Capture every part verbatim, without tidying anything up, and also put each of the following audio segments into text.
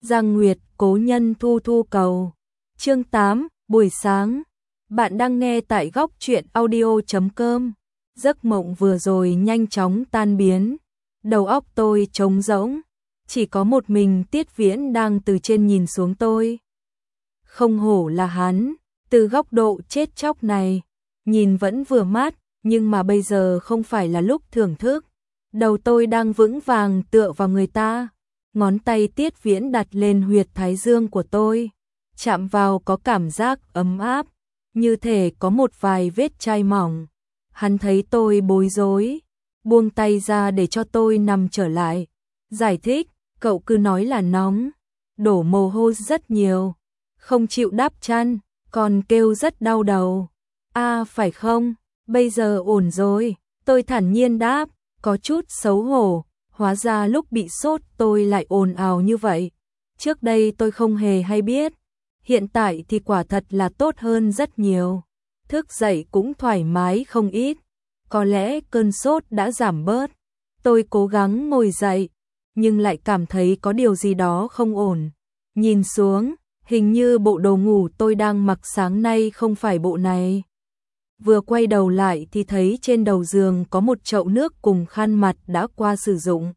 Giang Nguyệt, cố nhân thu thu cầu. Chương tám, buổi sáng. Bạn đang nghe tại góc truyện audio chấm com. Giấc mộng vừa rồi nhanh chóng tan biến. Đầu óc tôi trống rỗng. Chỉ có một mình Tiết Viễn đang từ trên nhìn xuống tôi. Không hổ là hắn, từ góc độ chết chóc này, nhìn vẫn vừa mát, nhưng mà bây giờ không phải là lúc thưởng thức. Đầu tôi đang vững vàng tựa vào người ta. Ngón tay Tiết Viễn đặt lên huyệt thái dương của tôi, chạm vào có cảm giác ấm áp, như thể có một vài vết chai mỏng. Hắn thấy tôi bối rối, buông tay ra để cho tôi nằm trở lại. Giải thích, cậu cứ nói là nóng, đổ mồ hôi rất nhiều, không chịu đắp chăn, còn kêu rất đau đầu. À phải không, bây giờ ổn rồi, tôi thản nhiên đáp, có chút xấu hổ. Hóa ra lúc bị sốt tôi lại ồn ào như vậy. Trước đây tôi không hề hay biết. Hiện tại thì quả thật là tốt hơn rất nhiều. Thức dậy cũng thoải mái không ít. Có lẽ cơn sốt đã giảm bớt. Tôi cố gắng ngồi dậy, nhưng lại cảm thấy có điều gì đó không ổn. Nhìn xuống, hình như bộ đồ ngủ tôi đang mặc sáng nay không phải bộ này. Vừa quay đầu lại thì thấy trên đầu giường có một chậu nước cùng khăn mặt đã qua sử dụng.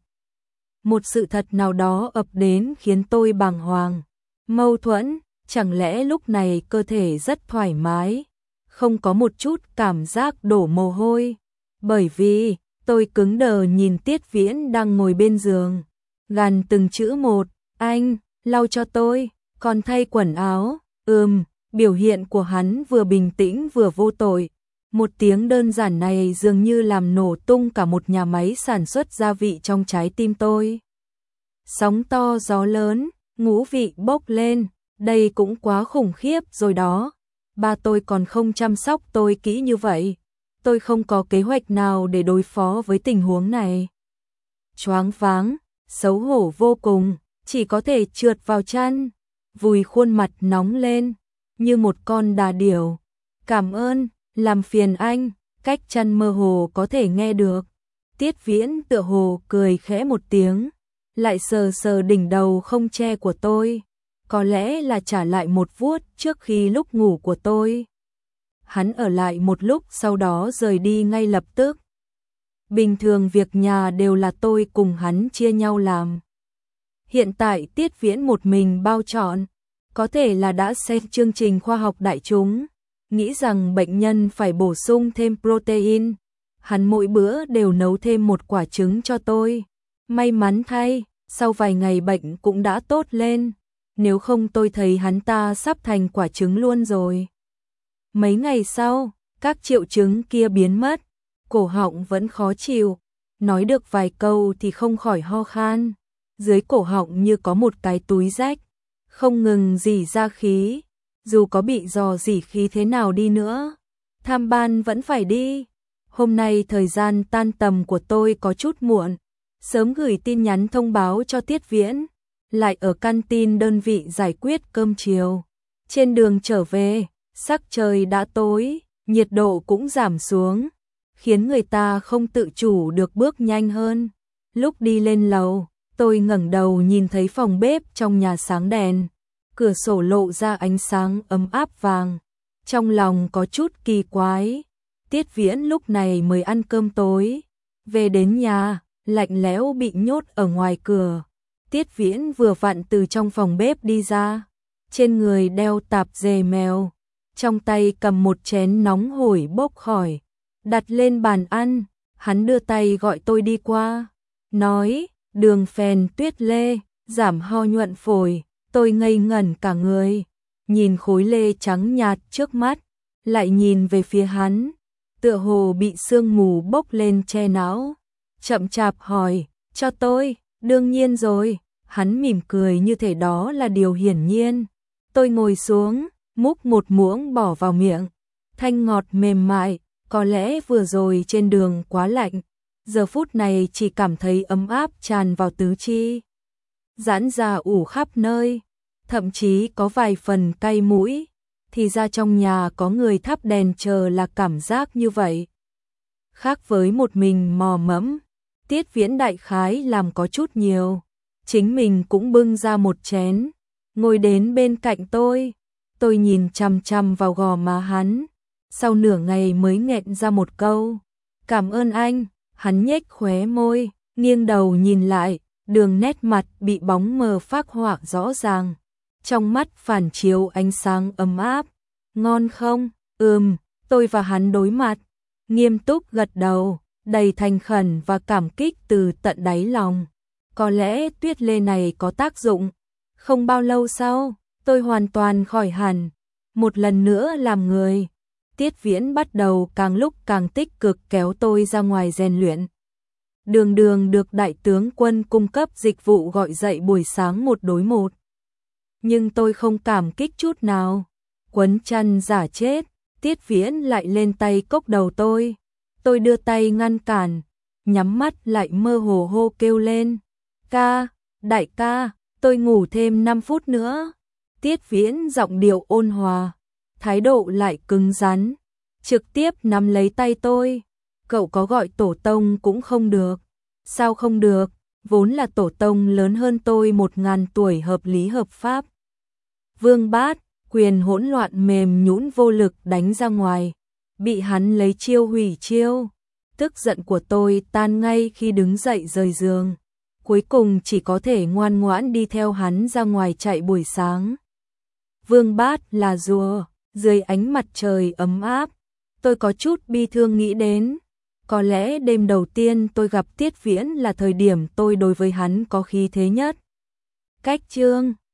Một sự thật nào đó ập đến khiến tôi bàng hoàng. Mâu thuẫn, chẳng lẽ lúc này cơ thể rất thoải mái, không có một chút cảm giác đổ mồ hôi. Bởi vì, tôi cứng đờ nhìn Tiết Viễn đang ngồi bên giường. Gằn từng chữ một, anh, lau cho tôi, còn thay quần áo, ừm. Biểu hiện của hắn vừa bình tĩnh vừa vô tội. Một tiếng đơn giản này dường như làm nổ tung cả một nhà máy sản xuất gia vị trong trái tim tôi. Sóng to gió lớn, ngũ vị bốc lên, đây cũng quá khủng khiếp rồi đó. Ba tôi còn không chăm sóc tôi kỹ như vậy. Tôi không có kế hoạch nào để đối phó với tình huống này. Choáng váng, xấu hổ vô cùng, chỉ có thể trượt vào chăn, vùi khuôn mặt nóng lên như một con đà điểu. Cảm ơn, làm phiền anh, cách chăn mơ hồ có thể nghe được. Tiết Viễn tựa hồ cười khẽ một tiếng, lại sờ sờ đỉnh đầu không che của tôi, có lẽ là trả lại một vuốt trước khi lúc ngủ của tôi. Hắn ở lại một lúc sau đó rời đi ngay lập tức. Bình thường việc nhà đều là tôi cùng hắn chia nhau làm. Hiện tại Tiết Viễn một mình bao trọn. Có thể là đã xem chương trình khoa học đại chúng, nghĩ rằng bệnh nhân phải bổ sung thêm protein. Hắn mỗi bữa đều nấu thêm một quả trứng cho tôi. May mắn thay, sau vài ngày bệnh cũng đã tốt lên. Nếu không tôi thấy hắn ta sắp thành quả trứng luôn rồi. Mấy ngày sau, các triệu chứng kia biến mất. Cổ họng vẫn khó chịu. Nói được vài câu thì không khỏi ho khan. Dưới cổ họng như có một cái túi rách, không ngừng rỉ ra khí, dù có bị dò dỉ khí thế nào đi nữa, tham ban vẫn phải đi. Hôm nay thời gian tan tầm của tôi có chút muộn, sớm gửi tin nhắn thông báo cho Tiết Viễn, lại ở canteen đơn vị giải quyết cơm chiều. Trên đường trở về, sắc trời đã tối, nhiệt độ cũng giảm xuống, khiến người ta không tự chủ được bước nhanh hơn. Lúc đi lên lầu, tôi ngẩng đầu nhìn thấy phòng bếp trong nhà sáng đèn, cửa sổ lộ ra ánh sáng ấm áp vàng. Trong lòng có chút kỳ quái, Tiết Viễn lúc này mới ăn cơm tối. Về đến nhà, lạnh lẽo bị nhốt ở ngoài cửa. Tiết Viễn vừa vặn từ trong phòng bếp đi ra, trên người đeo tạp dề mèo, trong tay cầm một chén nóng hổi bốc khỏi, đặt lên bàn ăn. Hắn đưa tay gọi tôi đi qua, nói, đường phèn tuyết lê, giảm ho nhuận phổi. Tôi ngây ngẩn cả người, nhìn khối lê trắng nhạt trước mắt, lại nhìn về phía hắn, tựa hồ bị sương mù bốc lên che não. Chậm chạp hỏi, cho tôi, đương nhiên rồi. Hắn mỉm cười như thể đó là điều hiển nhiên. Tôi ngồi xuống, múc một muỗng bỏ vào miệng, thanh ngọt mềm mại. Có lẽ vừa rồi trên đường quá lạnh, giờ phút này chỉ cảm thấy ấm áp tràn vào tứ chi, giãn ra ủ khắp nơi, thậm chí có vài phần cay mũi. Thì ra trong nhà có người thắp đèn chờ là cảm giác như vậy. Khác với một mình mò mẫm, Tiết Viễn đại khái làm có chút nhiều. chính mình cũng bưng ra một chén, ngồi đến bên cạnh tôi. Tôi nhìn chằm chằm vào gò má hắn, sau nửa ngày mới nghẹn ra một câu, cảm ơn anh. Hắn nhếch khóe môi, nghiêng đầu nhìn lại, đường nét mặt bị bóng mờ phác họa rõ ràng, trong mắt phản chiếu ánh sáng ấm áp. Ngon không? Ừm. Tôi và hắn đối mặt, nghiêm túc gật đầu, đầy thành khẩn và cảm kích từ tận đáy lòng. Có lẽ tuyết lê này có tác dụng. Không bao lâu sau, tôi hoàn toàn khỏi hẳn, một lần nữa làm người. Tiết Viễn bắt đầu càng lúc càng tích cực kéo tôi ra ngoài rèn luyện. Đường đường được đại tướng quân cung cấp dịch vụ gọi dậy buổi sáng một đối một. Nhưng tôi không cảm kích chút nào, quấn chăn giả chết. Tiết Viễn lại lên tay cốc đầu tôi. Tôi đưa tay ngăn cản, nhắm mắt lại mơ hồ hô kêu lên. Ca, đại ca, tôi ngủ thêm năm phút nữa. Tiết Viễn giọng điệu ôn hòa, thái độ lại cứng rắn, trực tiếp nắm lấy tay tôi. Cậu có gọi tổ tông cũng không được. Sao không được? Vốn là tổ tông lớn hơn tôi một ngàn tuổi hợp lý hợp pháp. Vương Bát, quyền hỗn loạn mềm nhũn vô lực đánh ra ngoài, bị hắn lấy chiêu hủy chiêu. Tức giận của tôi tan ngay khi đứng dậy rời giường, cuối cùng chỉ có thể ngoan ngoãn đi theo hắn ra ngoài chạy buổi sáng. Vương Bát là rùa, dưới ánh mặt trời ấm áp, tôi có chút bi thương nghĩ đến, có lẽ đêm đầu tiên tôi gặp Tiết Viễn là thời điểm tôi đối với hắn có khí thế nhất. Cách chương